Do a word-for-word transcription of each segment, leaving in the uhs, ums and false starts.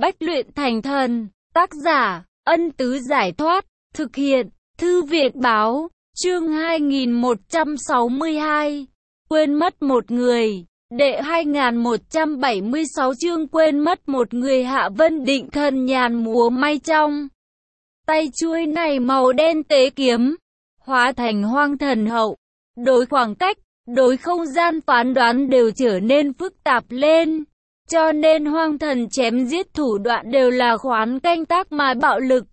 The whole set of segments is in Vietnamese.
Bách luyện thành thần. Tác giả, Ân Tứ Giải Thoát. Thực hiện, Thư viện Báo. Chương hai nghìn một trăm sáu mươi hai. Quên mất một người. Đệ hai nghìn một trăm bảy mươi sáu chương quên mất một người. Hạ Vân Định thần nhàn múa may trong tay chuôi này màu đen tế kiếm, hóa thành hoang thần hậu. Đối khoảng cách, đối không gian phán đoán đều trở nên phức tạp lên. Cho nên hoang thần chém giết thủ đoạn đều là khoán canh tác mà bạo lực.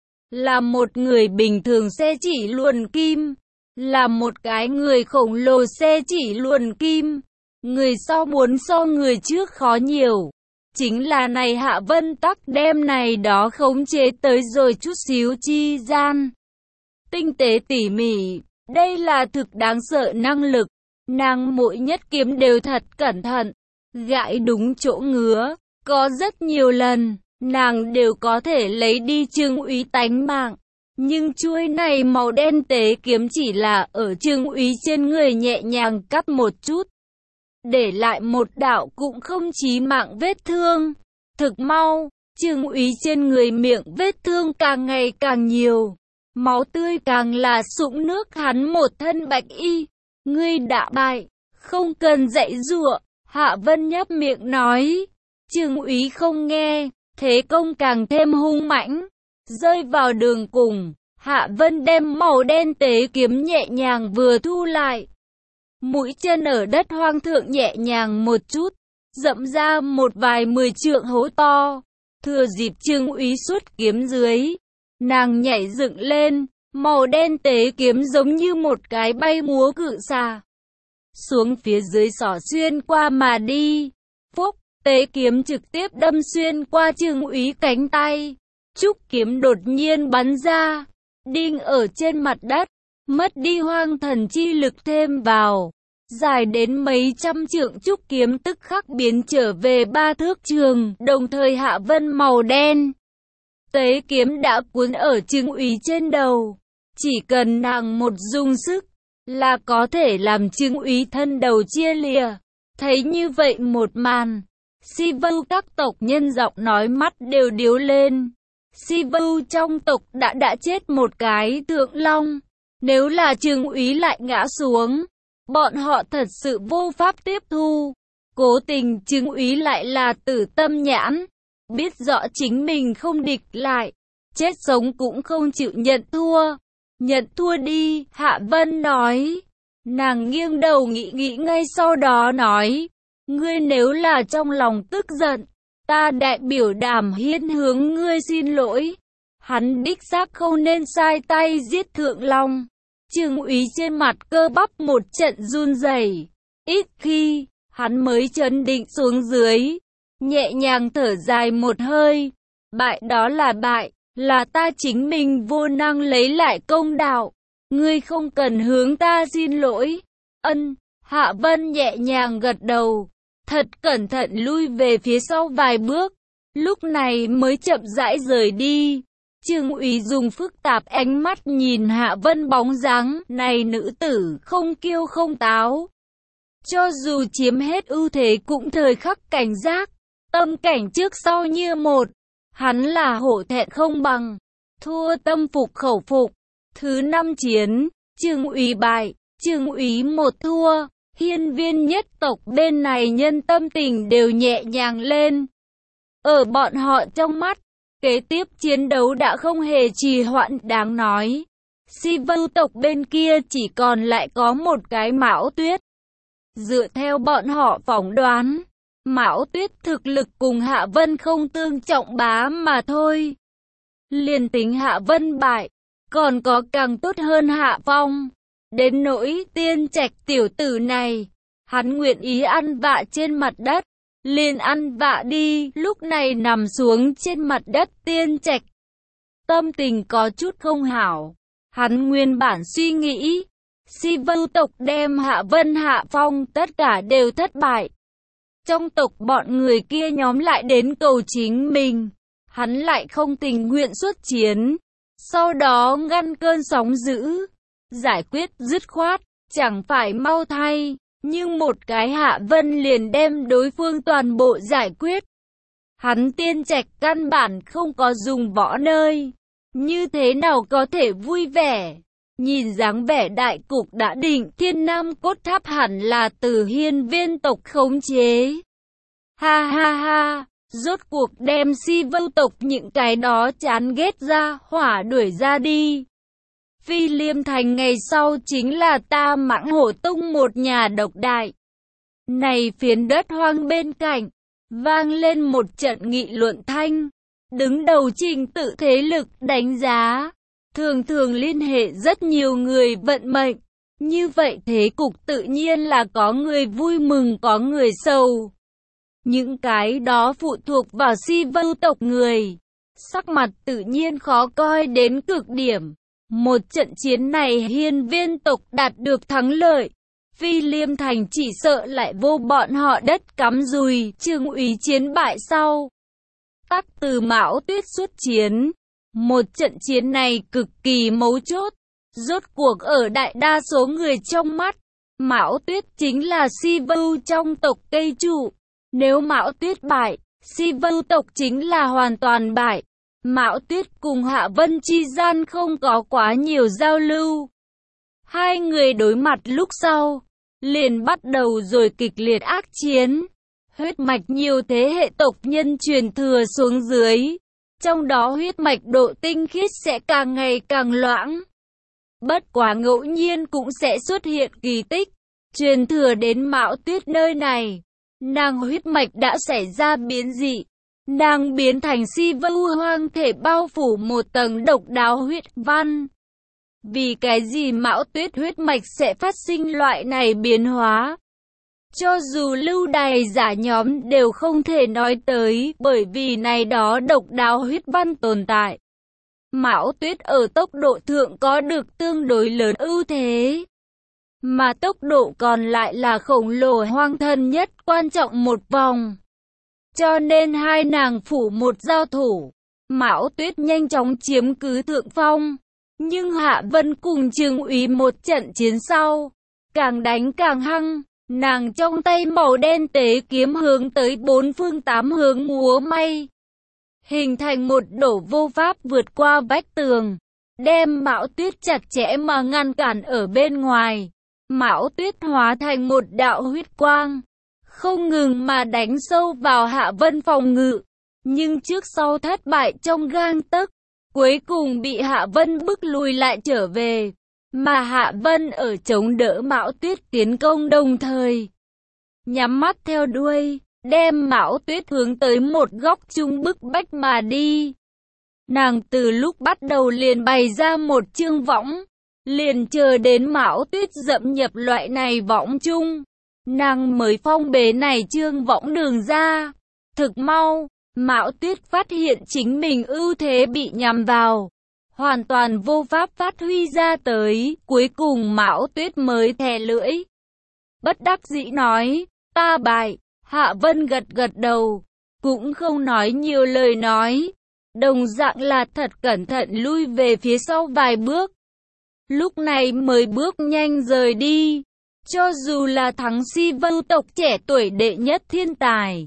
Là một người bình thường xe chỉ luồn kim, là một cái người khổng lồ xe chỉ luồn kim. Người sau muốn so người trước khó nhiều. Chính là này Hạ Vân Tắc đem này đó khống chế tới rồi chút xíu chi gian. Tinh tế tỉ mỉ, đây là thực đáng sợ năng lực. Nàng mỗi nhất kiếm đều thật cẩn thận, gãi đúng chỗ ngứa. Có rất nhiều lần, nàng đều có thể lấy đi Trương Úy tánh mạng. Nhưng chuôi này màu đen tế kiếm chỉ là ở Trương Úy trên người nhẹ nhàng cắt một chút, để lại một đạo cũng không chí mạng vết thương. Thực mau, Trương Úy trên người miệng vết thương càng ngày càng nhiều, máu tươi càng là sũng nước hắn một thân bạch y. Ngươi đã bại, không cần dạy dụa. Hạ Vân nhấp miệng nói. Trương Úy không nghe, thế công càng thêm hung mãnh. Rơi vào đường cùng, Hạ Vân đem màu đen tế kiếm nhẹ nhàng vừa thu lại. Mũi chân ở đất hoang thượng nhẹ nhàng một chút, dẫm ra một vài mười trượng hố to. Thừa dịp Trương Úy xuất kiếm dưới, nàng nhảy dựng lên, màu đen tế kiếm giống như một cái bay múa cự xà, xuống phía dưới xỏ xuyên qua mà đi. Phúc, tế kiếm trực tiếp đâm xuyên qua Trương Úy cánh tay. Trúc kiếm đột nhiên bắn ra, đinh ở trên mặt đất, mất đi hoang thần chi lực thêm vào. Dài đến mấy trăm trượng trúc kiếm tức khắc biến trở về ba thước trường, đồng thời Hạ Vân màu đen tế kiếm đã cuốn ở Trương Úy trên đầu. Chỉ cần nàng một dùng sức, là có thể làm Trương Úy thân đầu chia lìa. Thấy như vậy một màn, Si Vưu các tộc nhân giọng nói mắt đều điếu lên. Si Vưu trong tộc đã đã chết một cái thượng long, nếu là Trương Úy lại ngã xuống, bọn họ thật sự vô pháp tiếp thu. Cố tình Trương Úy lại là tử tâm nhãn, biết rõ chính mình không địch lại, chết sống cũng không chịu nhận thua. Nhận thua đi, Hạ Vân nói. Nàng nghiêng đầu nghĩ nghĩ ngay sau đó nói. Ngươi nếu là trong lòng tức giận, ta đại biểu Đàm Hiên hướng ngươi xin lỗi. Hắn đích xác không nên sai tay giết thượng long. Trương Úy trên mặt cơ bắp một trận run rẩy. Ít khi, hắn mới chấn định xuống dưới, nhẹ nhàng thở dài một hơi. Bại đó là bại, là ta chính mình vô năng lấy lại công đạo. Ngươi không cần hướng ta xin lỗi. Ân, Hạ Vân nhẹ nhàng gật đầu, thật cẩn thận lui về phía sau vài bước, lúc này mới chậm rãi rời đi. Trương Úy dùng phức tạp ánh mắt nhìn Hạ Vân bóng dáng này, nữ tử không kiêu không táo, cho dù chiếm hết ưu thế cũng thời khắc cảnh giác, tâm cảnh trước sau như một. Hắn là hổ thẹn không bằng, thua tâm phục khẩu phục. Thứ năm chiến, Trương Úy bại, Trương Úy một thua, hiên viên nhất tộc bên này nhân tâm tình đều nhẹ nhàng lên. Ở bọn họ trong mắt, kế tiếp chiến đấu đã không hề trì hoãn đáng nói. Si Vưu tộc bên kia chỉ còn lại có một cái Mão Tuyết. Dựa theo bọn họ phỏng đoán, Mão Tuyết thực lực cùng Hạ Vân không tương trọng bá mà thôi. Liền tính Hạ Vân bại, còn có càng tốt hơn Hạ Phong. Đến nỗi Tiên Trạch tiểu tử này, hắn nguyện ý ăn vạ trên mặt đất, liền ăn vạ đi. Lúc này nằm xuống trên mặt đất Tiên Trạch, tâm tình có chút không hảo. Hắn nguyên bản suy nghĩ, Si Vưu tộc đem Hạ Vân Hạ Phong tất cả đều thất bại, trong tộc bọn người kia nhóm lại đến cầu chính mình, hắn lại không tình nguyện xuất chiến, sau đó ngăn cơn sóng dữ, giải quyết dứt khoát, chẳng phải mau thay. Nhưng một cái Hạ Vân liền đem đối phương toàn bộ giải quyết. Hắn Tiên Trạch căn bản không có dùng võ nơi, như thế nào có thể vui vẻ. Nhìn dáng vẻ đại cục đã định, Thiên Nam Cốt Tháp hẳn là từ Hiên Viên tộc khống chế. Ha ha ha, rốt cuộc đem Si Vưu tộc những cái đó chán ghét ra, hỏa đuổi ra đi. Phi Liêm Thành ngày sau chính là ta Mãng Hổ Tông một nhà độc đại. Này phiến đất hoang bên cạnh, vang lên một trận nghị luận thanh. Đứng đầu trình tự thế lực đánh giá, thường thường liên hệ rất nhiều người vận mệnh. Như vậy thế cục tự nhiên là có người vui mừng có người sầu. Những cái đó phụ thuộc vào Si Vưu tộc người, sắc mặt tự nhiên khó coi đến cực điểm. Một trận chiến này Hiên Viên tộc đạt được thắng lợi, Phi Liêm Thành chỉ sợ lại vô bọn họ đất cắm rùi. Trương úy chiến bại sau, Tắc Từ Mão Tuyết xuất chiến. Một trận chiến này cực kỳ mấu chốt. Rốt cuộc ở đại đa số người trong mắt, Mão Tuyết chính là Si Vưu trong tộc cây trụ. Nếu Mão Tuyết bại, Si Vưu tộc chính là hoàn toàn bại. Mão Tuyết cùng Hạ Vân chi gian không có quá nhiều giao lưu. Hai người đối mặt lúc sau, liền bắt đầu rồi kịch liệt ác chiến. Huyết mạch nhiều thế hệ tộc nhân truyền thừa xuống dưới, trong đó huyết mạch độ tinh khiết sẽ càng ngày càng loãng. Bất quá ngẫu nhiên cũng sẽ xuất hiện kỳ tích, truyền thừa đến Mão Tuyết nơi này. Nàng huyết mạch đã xảy ra biến dị, nàng biến thành Si Vưu hoang thể bao phủ một tầng độc đáo huyết văn. Vì cái gì Mão Tuyết huyết mạch sẽ phát sinh loại này biến hóa? Cho dù lưu đày giả nhóm đều không thể nói tới, bởi vì này đó độc đáo huyết văn tồn tại. Mão Tuyết ở tốc độ thượng có được tương đối lớn ưu thế, mà tốc độ còn lại là khổng lồ hoang thân nhất quan trọng một vòng. Cho nên hai nàng phủ một giao thủ, Mão Tuyết nhanh chóng chiếm cứ thượng phong. Nhưng Hạ Vân cùng Trương úy một trận chiến sau, càng đánh càng hăng, nàng trong tay màu đen tế kiếm hướng tới bốn phương tám hướng múa may, hình thành một đổ vô pháp vượt qua vách tường, đem Mão Tuyết chặt chẽ mà ngăn cản ở bên ngoài. Mão Tuyết hóa thành một đạo huyết quang, không ngừng mà đánh sâu vào Hạ Vân phòng ngự, nhưng trước sau thất bại trong gang tấc, cuối cùng bị Hạ Vân bức lùi lại trở về. Mà Hạ Vân ở chống đỡ Mão Tuyết tiến công đồng thời, nhắm mắt theo đuôi, đem Mão Tuyết hướng tới một góc chung bức bách mà đi. Nàng từ lúc bắt đầu liền bày ra một chương võng, liền chờ đến Mão Tuyết dẫm nhập loại này võng chung, nàng mới phong bế này chương võng đường ra. Thực mau, Mão Tuyết phát hiện chính mình ưu thế bị nhằm vào, hoàn toàn vô pháp phát huy ra tới, cuối cùng Mão Tuyết mới thè lưỡi. Bất đắc dĩ nói, ta bại. Hạ Vân gật gật đầu, cũng không nói nhiều lời nói, đồng dạng là thật cẩn thận lui về phía sau vài bước. Lúc này mới bước nhanh rời đi, cho dù là thắng Si Vưu tộc trẻ tuổi đệ nhất thiên tài.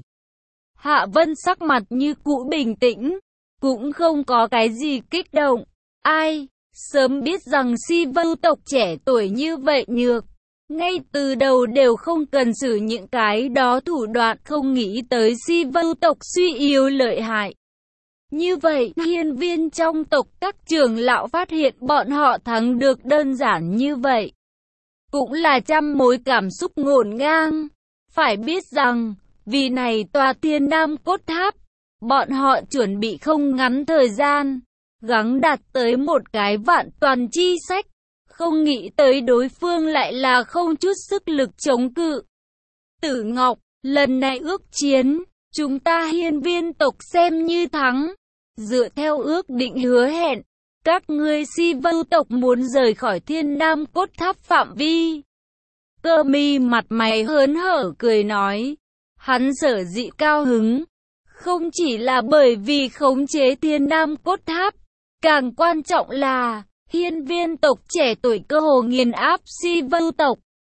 Hạ Vân sắc mặt như cũ bình tĩnh, cũng không có cái gì kích động. Ai, sớm biết rằng Si Vưu tộc trẻ tuổi như vậy nhược, ngay từ đầu đều không cần sử những cái đó thủ đoạn, không nghĩ tới Si Vưu tộc suy yếu lợi hại. Như vậy, hiên viên trong tộc các trưởng lão phát hiện bọn họ thắng được đơn giản như vậy, cũng là trăm mối cảm xúc ngổn ngang. Phải biết rằng, vì này tòa Thiên Nam Cốt Tháp, bọn họ chuẩn bị không ngắn thời gian, gắng đạt tới một cái vạn toàn chi sách. Không nghĩ tới đối phương lại là không chút sức lực chống cự. Tử Ngọc, lần này ước chiến, chúng ta hiên viên tộc xem như thắng. Dựa theo ước định hứa hẹn, các ngươi Si Vưu tộc muốn rời khỏi Thiên Nam Cốt Tháp phạm vi. Cơ Mi mặt mày hớn hở cười nói, hắn sở dĩ cao hứng, không chỉ là bởi vì khống chế Thiên Nam Cốt Tháp, càng quan trọng là hiên viên tộc trẻ tuổi cơ hồ nghiền áp Si Vưu tộc.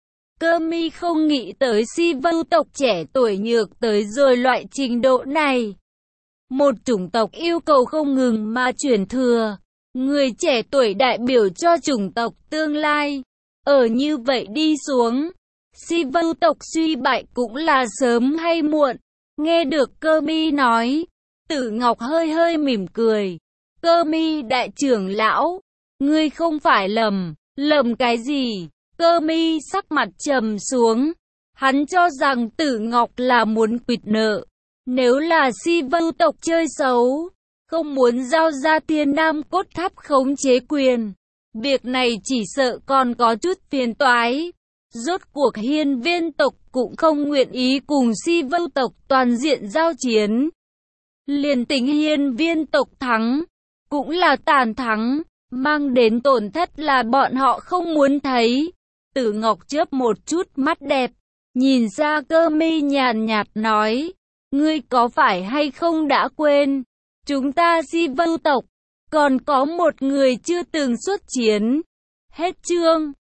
Cơ Mi không nghĩ tới Si Vưu tộc trẻ tuổi nhược tới rồi loại trình độ này. một chủng tộc yêu cầu không ngừng mà truyền thừa. Người trẻ tuổi đại biểu cho chủng tộc tương lai. Ở như vậy đi xuống, si vưu tộc suy bại cũng là sớm hay muộn. Nghe được Cơ Mi nói, Tử Ngọc hơi hơi mỉm cười. Cơ Mi đại trưởng lão, ngươi không phải lầm, lầm cái gì? Cơ Mi sắc mặt trầm xuống. Hắn cho rằng Tử Ngọc là muốn quỵt nợ. Nếu là si vưu tộc chơi xấu, không muốn giao ra Thiên Nam cốt tháp khống chế quyền, việc này chỉ sợ còn có chút phiền toái. Rốt cuộc Hiên Viên tộc cũng không nguyện ý cùng si vưu tộc toàn diện giao chiến. Liền tính Hiên Viên tộc thắng, cũng là tàn thắng, mang đến tổn thất là bọn họ không muốn thấy. Tử Ngọc chớp một chút mắt đẹp, nhìn ra Cơ Mi nhàn nhạt nói, ngươi có phải hay không đã quên, chúng ta si vưu tộc, còn có một người chưa từng xuất chiến. Hết chương.